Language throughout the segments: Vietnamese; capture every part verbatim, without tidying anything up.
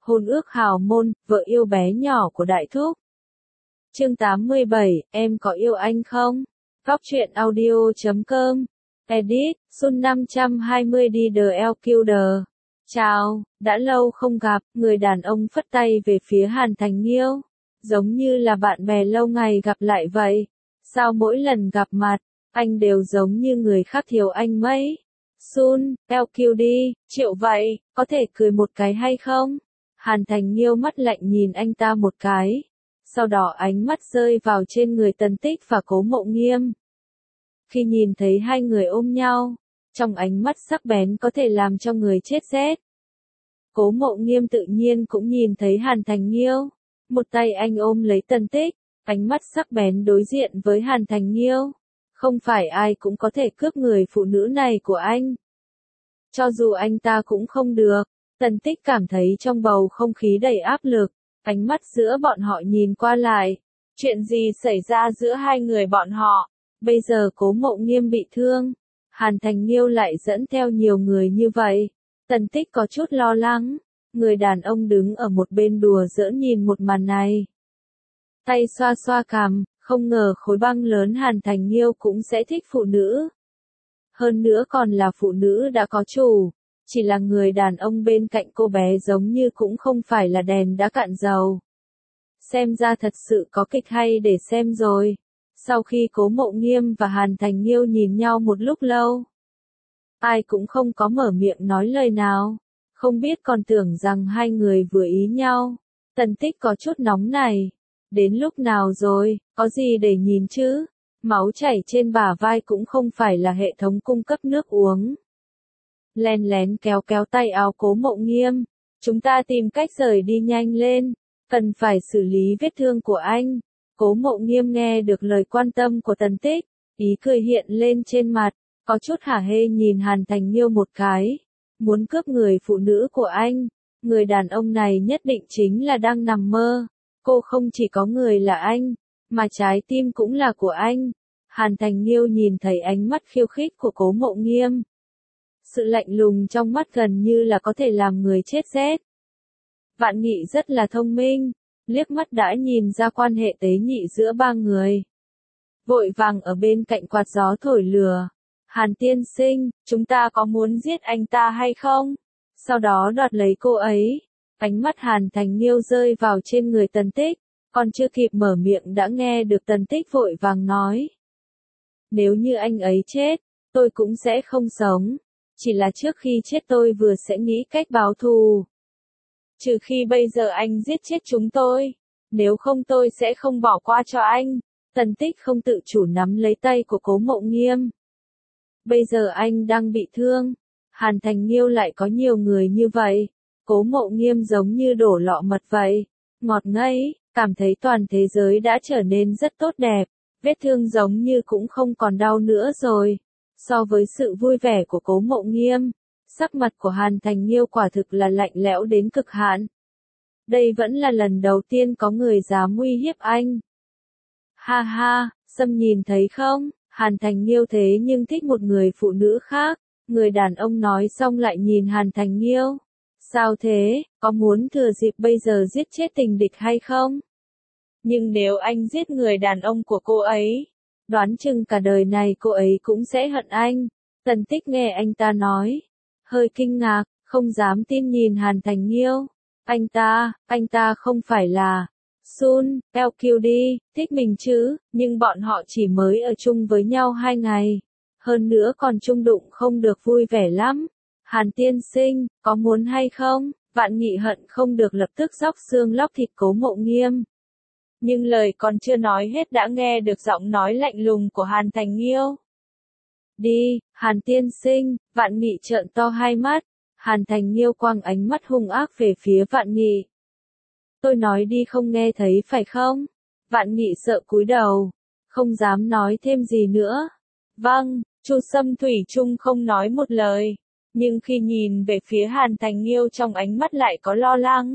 Hôn ước hào môn, vợ yêu bé nhỏ của Đại Thúc. Chương tám mươi bảy, em có yêu anh không? Góc truyện audio chấm com. Edit, Sun năm trăm hai mươi đi The L Killer. Chào, đã lâu không gặp, người đàn ông phất tay về phía Hàn Thành Nghiêu. Giống như là bạn bè lâu ngày gặp lại vậy. Sao mỗi lần gặp mặt, anh đều giống như người khác thiếu anh mấy? Sun, L Q đi, chịu vậy, có thể cười một cái hay không? Hàn Thành Nghiêu mắt lạnh nhìn anh ta một cái. Sau đó ánh mắt rơi vào trên người Tần Tích và Cố Mộ Nghiêm. Khi nhìn thấy hai người ôm nhau, trong ánh mắt sắc bén có thể làm cho người chết rét. Cố Mộ Nghiêm tự nhiên cũng nhìn thấy Hàn Thành Nghiêu. Một tay anh ôm lấy Tần Tích, ánh mắt sắc bén đối diện với Hàn Thành Nghiêu. Không phải ai cũng có thể cướp người phụ nữ này của anh. Cho dù anh ta cũng không được. Tần Tích cảm thấy trong bầu không khí đầy áp lực. Ánh mắt giữa bọn họ nhìn qua lại. Chuyện gì xảy ra giữa hai người bọn họ? Bây giờ Cố Mộ Nghiêm bị thương. Hàn Thành Nghiêu lại dẫn theo nhiều người như vậy. Tần Tích có chút lo lắng. Người đàn ông đứng ở một bên đùa giỡn nhìn một màn này. Tay xoa xoa cằm, không ngờ khối băng lớn Hàn Thành Nghiêu cũng sẽ thích phụ nữ. Hơn nữa còn là phụ nữ đã có chủ. Chỉ là người đàn ông bên cạnh cô bé giống như cũng không phải là đèn đã cạn dầu. Xem ra thật sự có kịch hay để xem rồi. Sau khi Cố Mộ Nghiêm và Hàn Thành Nghiêu nhìn nhau một lúc lâu, ai cũng không có mở miệng nói lời nào. Không biết còn tưởng rằng hai người vừa ý nhau. Tần Tích có chút nóng này. Đến lúc nào rồi, có gì để nhìn chứ? Máu chảy trên bả vai cũng không phải là hệ thống cung cấp nước uống. Len lén kéo kéo tay áo Cố Mộ Nghiêm. Chúng ta tìm cách rời đi nhanh lên. Cần phải xử lý vết thương của anh. Cố Mộ Nghiêm nghe được lời quan tâm của Tần Tích. Ý cười hiện lên trên mặt. Có chút hả hê nhìn Hàn Thành Nghiêu một cái. Muốn cướp người phụ nữ của anh. Người đàn ông này nhất định chính là đang nằm mơ. Cô không chỉ có người là anh, mà trái tim cũng là của anh. Hàn Thành Nghiêu nhìn thấy ánh mắt khiêu khích của Cố Mộ Nghiêm. Sự lạnh lùng trong mắt gần như là có thể làm người chết rét. Vạn Nghị rất là thông minh, liếc mắt đã nhìn ra quan hệ tế nhị giữa ba người. Vội vàng ở bên cạnh quạt gió thổi lửa. Hàn tiên sinh, chúng ta có muốn giết anh ta hay không? Sau đó đoạt lấy cô ấy. Ánh mắt Hàn Thành Nghiêu rơi vào trên người Tần Tích. Còn chưa kịp mở miệng đã nghe được Tần Tích vội vàng nói. Nếu như anh ấy chết, tôi cũng sẽ không sống. Chỉ là trước khi chết tôi vừa sẽ nghĩ cách báo thù. Trừ khi bây giờ anh giết chết chúng tôi. Nếu không tôi sẽ không bỏ qua cho anh. Tần Tích không tự chủ nắm lấy tay của Cố Mộ Nghiêm. Bây giờ anh đang bị thương. Hàn Thành Nghiêu lại có nhiều người như vậy. Cố Mộ Nghiêm giống như đổ lọ mật vậy. Ngọt ngây, cảm thấy toàn thế giới đã trở nên rất tốt đẹp. Vết thương giống như cũng không còn đau nữa rồi. So với sự vui vẻ của Cố Mộ Nghiêm, sắc mặt của Hàn Thành Nghiêu quả thực là lạnh lẽo đến cực hạn. Đây vẫn là lần đầu tiên có người dám uy hiếp anh. Ha ha, Sâm nhìn thấy không? Hàn Thành Nghiêu thế nhưng thích một người phụ nữ khác. Người đàn ông nói xong lại nhìn Hàn Thành Nghiêu. Sao thế, có muốn thừa dịp bây giờ giết chết tình địch hay không? Nhưng nếu anh giết người đàn ông của cô ấy, đoán chừng cả đời này cô ấy cũng sẽ hận anh. Tần Tích nghe anh ta nói, hơi kinh ngạc, không dám tin nhìn Hàn Thành Nghiêu. Anh ta, anh ta không phải là Sun, L Q đi, thích mình chứ, nhưng bọn họ chỉ mới ở chung với nhau hai ngày. Hơn nữa còn chung đụng không được vui vẻ lắm. Hàn tiên sinh, có muốn hay không? Vạn Nghị hận không được lập tức róc xương lóc thịt Cố Mộ Nghiêm. Nhưng lời còn chưa nói hết đã nghe được giọng nói lạnh lùng của Hàn Thành Nghiêu. Đi, Hàn tiên sinh, Vạn Nghị trợn to hai mắt. Hàn Thành Nghiêu quăng ánh mắt hung ác về phía Vạn Nghị. Tôi nói đi không nghe thấy phải không? Vạn Nghị sợ cúi đầu, không dám nói thêm gì nữa. Vâng, Chu Sâm thủy chung không nói một lời. Nhưng khi nhìn về phía Hàn Thành Nghiêu trong ánh mắt lại có lo lắng.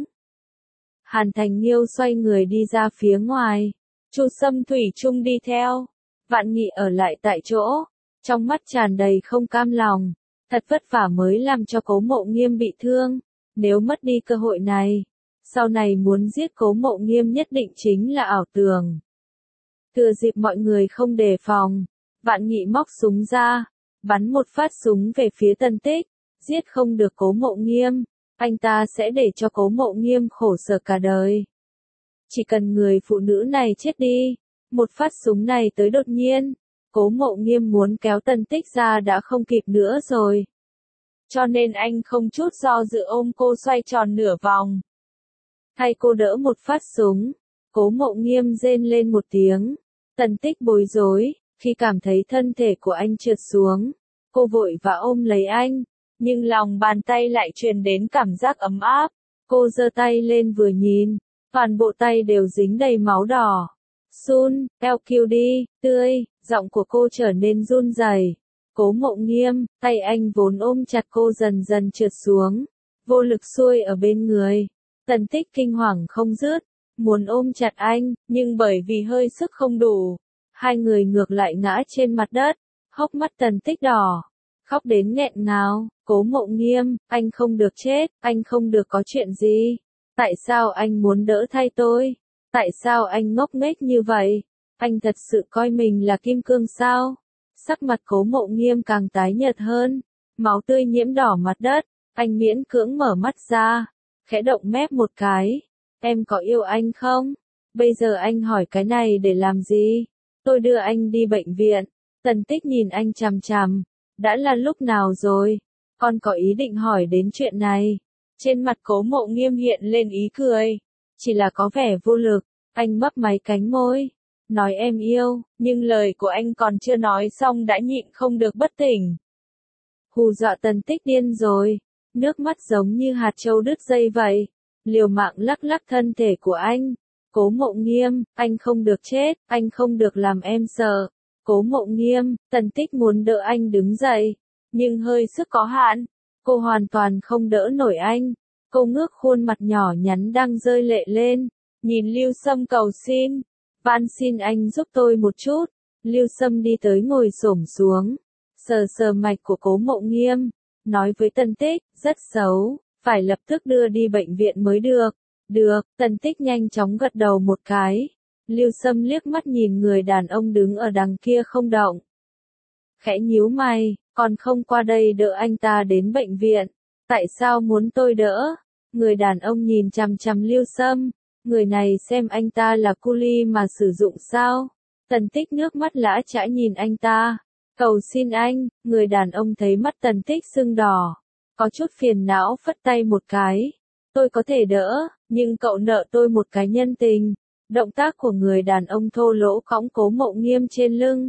Hàn Thành Nghiêu xoay người đi ra phía ngoài. Chu Sâm thủy chung đi theo. Vạn Nghị ở lại tại chỗ. Trong mắt tràn đầy không cam lòng. Thật vất vả mới làm cho Cố Mộ Nghiêm bị thương. Nếu mất đi cơ hội này, sau này muốn giết Cố Mộ Nghiêm nhất định chính là ảo tưởng. Thừa dịp mọi người không đề phòng, Vạn Nghị móc súng ra, bắn một phát súng về phía Tần Tích, giết không được Cố Mộ Nghiêm, anh ta sẽ để cho Cố Mộ Nghiêm khổ sở cả đời. Chỉ cần người phụ nữ này chết đi, một phát súng này tới đột nhiên, Cố Mộ Nghiêm muốn kéo Tần Tích ra đã không kịp nữa rồi. Cho nên anh không chút do dự ôm cô xoay tròn nửa vòng. Thay cô đỡ một phát súng, Cố Mộ Nghiêm rên lên một tiếng. Tần Tích bối rối, khi cảm thấy thân thể của anh trượt xuống, cô vội và ôm lấy anh, nhưng lòng bàn tay lại truyền đến cảm giác ấm áp. Cô giơ tay lên vừa nhìn, toàn bộ tay đều dính đầy máu đỏ. Sun, eo kiu đi, tươi, giọng của cô trở nên run rẩy. Cố Mộ Nghiêm, tay anh vốn ôm chặt cô dần dần trượt xuống, vô lực xuôi ở bên người. Tần Tích kinh hoàng không dứt, muốn ôm chặt anh, nhưng bởi vì hơi sức không đủ, hai người ngược lại ngã trên mặt đất, hốc mắt Tần Tích đỏ, khóc đến nghẹn ngào. Cố Mộ Nghiêm, anh không được chết, anh không được có chuyện gì. Tại sao anh muốn đỡ thay tôi? Tại sao anh ngốc nghếch như vậy? Anh thật sự coi mình là kim cương sao? Sắc mặt Cố Mộ Nghiêm càng tái nhợt hơn, máu tươi nhiễm đỏ mặt đất, anh miễn cưỡng mở mắt ra, khẽ động mép một cái. Em có yêu anh không? Bây giờ anh hỏi cái này để làm gì? Tôi đưa anh đi bệnh viện. Tần Tích nhìn anh chằm chằm. Đã là lúc nào rồi? Con có ý định hỏi đến chuyện này. Trên mặt Cố Mộ Nghiêm hiện lên ý cười. Chỉ là có vẻ vô lực. Anh mấp máy cánh môi. Nói em yêu, nhưng lời của anh còn chưa nói xong đã nhịn không được bất tỉnh. Hù dọa Tần Tích điên rồi. Nước mắt giống như hạt châu đứt dây vậy. Liều mạng lắc lắc thân thể của anh. Cố Mộ Nghiêm, anh không được chết, anh không được làm em sợ. Cố Mộ Nghiêm, Tần Tích muốn đỡ anh đứng dậy, nhưng hơi sức có hạn, cô hoàn toàn không đỡ nổi anh. Cô ngước khuôn mặt nhỏ nhắn đang rơi lệ lên, nhìn Lưu Sâm cầu xin, van xin anh giúp tôi một chút. Lưu Sâm đi tới ngồi xổm xuống, sờ sờ mạch của Cố Mộ Nghiêm, nói với Tần Tích, rất xấu, phải lập tức đưa đi bệnh viện mới được. Được, Tần Tích nhanh chóng gật đầu một cái. Lưu Sâm liếc mắt nhìn người đàn ông đứng ở đằng kia không động. Khẽ nhíu mày, còn không qua đây đỡ anh ta đến bệnh viện. Tại sao muốn tôi đỡ? Người đàn ông nhìn chằm chằm Lưu Sâm. Người này xem anh ta là cu li mà sử dụng sao? Tần Tích nước mắt lã chã nhìn anh ta. Cầu xin anh, người đàn ông thấy mắt Tần Tích sưng đỏ. Có chút phiền não phất tay một cái. Tôi có thể đỡ, nhưng cậu nợ tôi một cái nhân tình. Động tác của người đàn ông thô lỗ cõng Cố Mộ Nghiêm trên lưng.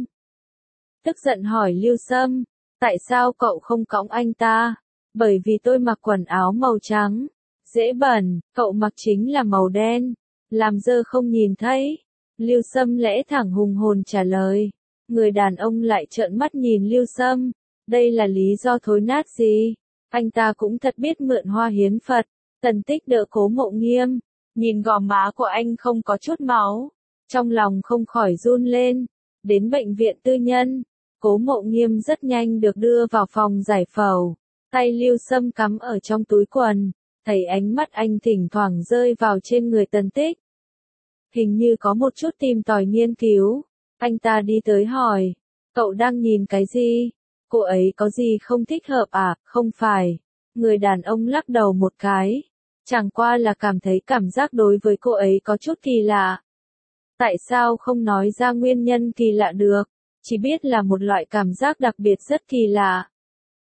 Tức giận hỏi Lưu Sâm, tại sao cậu không cõng anh ta? Bởi vì tôi mặc quần áo màu trắng, dễ bẩn, cậu mặc chính là màu đen, làm dơ không nhìn thấy. Lưu Sâm lẽ thẳng hùng hồn trả lời. Người đàn ông lại trợn mắt nhìn Lưu Sâm, đây là lý do thối nát gì? Anh ta cũng thật biết mượn hoa hiến Phật. Tần Tích đỡ Cố Mộ Nghiêm, nhìn gò má của anh không có chút máu, trong lòng không khỏi run lên. Đến bệnh viện tư nhân, Cố Mộ Nghiêm rất nhanh được đưa vào phòng giải phẫu. Tay Lưu Sâm cắm ở trong túi quần, thấy ánh mắt anh thỉnh thoảng rơi vào trên người Tần Tích. Hình như có một chút tìm tòi nghiên cứu. Anh ta đi tới hỏi, cậu đang nhìn cái gì? Cô ấy có gì không thích hợp à? Không phải. Người đàn ông lắc đầu một cái. Chẳng qua là cảm thấy cảm giác đối với cô ấy có chút kỳ lạ. Tại sao không nói ra nguyên nhân kỳ lạ được? Chỉ biết là một loại cảm giác đặc biệt rất kỳ lạ.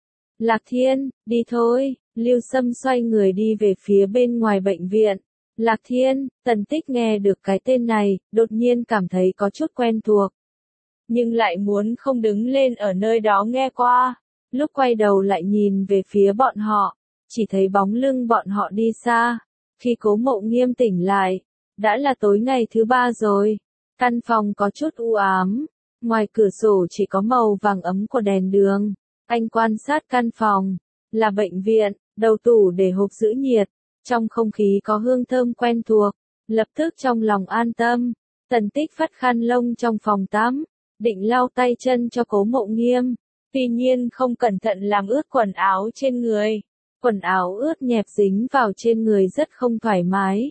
Lạc Thiên, đi thôi. Lưu Sâm xoay người đi về phía bên ngoài bệnh viện. Lạc Thiên, Tần Tích nghe được cái tên này, đột nhiên cảm thấy có chút quen thuộc. Nhưng lại muốn không đứng lên ở nơi đó nghe qua. Lúc quay đầu lại nhìn về phía bọn họ, chỉ thấy bóng lưng bọn họ đi xa. Khi Cố Mộ Nghiêm tỉnh lại, đã là tối ngày thứ ba rồi. Căn phòng có chút u ám, ngoài cửa sổ chỉ có màu vàng ấm của đèn đường. Anh quan sát căn phòng, là bệnh viện, đầu tủ để hộp giữ nhiệt, trong không khí có hương thơm quen thuộc, lập tức trong lòng an tâm. Tần Tích vắt khăn lông trong phòng tắm, định lau tay chân cho Cố Mộ Nghiêm, tuy nhiên không cẩn thận làm ướt quần áo trên người. Quần áo ướt nhẹp dính vào trên người rất không thoải mái.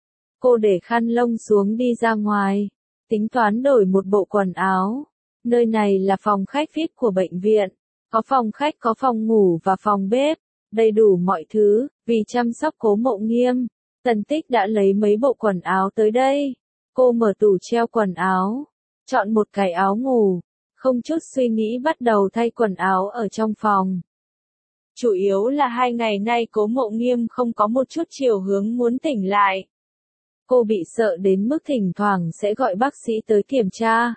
Cô để khăn lông xuống đi ra ngoài, tính toán đổi một bộ quần áo. Nơi này là phòng khách vi ai pi của bệnh viện, có phòng khách, có phòng ngủ và phòng bếp, đầy đủ mọi thứ. Vì chăm sóc Cố Mộ Nghiêm, Tần Tích đã lấy mấy bộ quần áo tới đây. Cô mở tủ treo quần áo, chọn một cái áo ngủ, không chút suy nghĩ bắt đầu thay quần áo ở trong phòng. Chủ yếu là hai ngày nay Cố Mộ Nghiêm không có một chút chiều hướng muốn tỉnh lại. Cô bị sợ đến mức thỉnh thoảng sẽ gọi bác sĩ tới kiểm tra.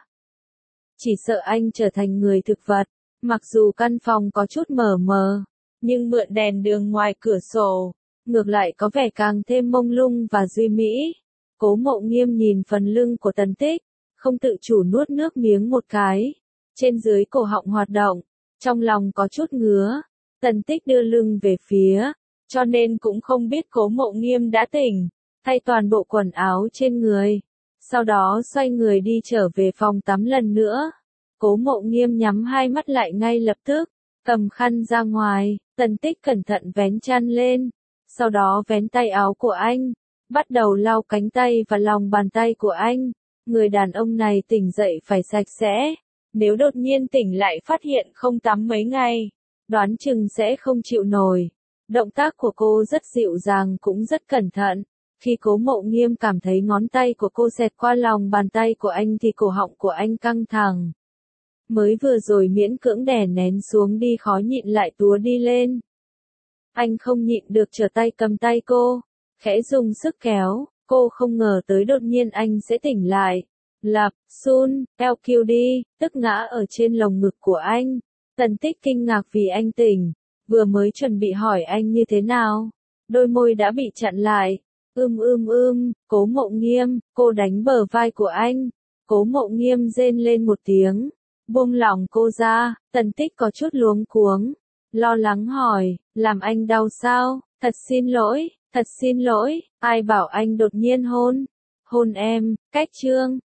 Chỉ sợ anh trở thành người thực vật. Mặc dù căn phòng có chút mờ mờ, nhưng mượn đèn đường ngoài cửa sổ, ngược lại có vẻ càng thêm mông lung và duy mỹ. Cố Mộ Nghiêm nhìn phần lưng của Tần Tích, không tự chủ nuốt nước miếng một cái. Trên dưới cổ họng hoạt động, trong lòng có chút ngứa. Tần Tích đưa lưng về phía, cho nên cũng không biết Cố Mộ Nghiêm đã tỉnh, thay toàn bộ quần áo trên người. Sau đó xoay người đi trở về phòng tắm lần nữa. Cố Mộ Nghiêm nhắm hai mắt lại ngay lập tức, cầm khăn ra ngoài. Tần Tích cẩn thận vén chăn lên, sau đó vén tay áo của anh, bắt đầu lau cánh tay và lòng bàn tay của anh. Người đàn ông này tỉnh dậy phải sạch sẽ, nếu đột nhiên tỉnh lại phát hiện không tắm mấy ngày, đoán chừng sẽ không chịu nổi. Động tác của cô rất dịu dàng cũng rất cẩn thận. Khi Cố Mộ Nghiêm cảm thấy ngón tay của cô xẹt qua lòng bàn tay của anh thì cổ họng của anh căng thẳng. Mới vừa rồi miễn cưỡng đè nén xuống đi khó nhịn lại túa đi lên. Anh không nhịn được trở tay cầm tay cô, khẽ dùng sức kéo. Cô không ngờ tới đột nhiên anh sẽ tỉnh lại. Lập, Sun, eo kiu đi, tức ngã ở trên lồng ngực của anh. Tần Tích kinh ngạc vì anh tỉnh, vừa mới chuẩn bị hỏi anh như thế nào, đôi môi đã bị chặn lại. Ưm ưm ưm, Cố Mộ Nghiêm, cô đánh bờ vai của anh. Cố Mộ Nghiêm rên lên một tiếng, buông lỏng cô ra. Tần Tích có chút luống cuống, lo lắng hỏi, làm anh đau sao? Thật xin lỗi, thật xin lỗi, ai bảo anh đột nhiên hôn, hôn em, cách chương.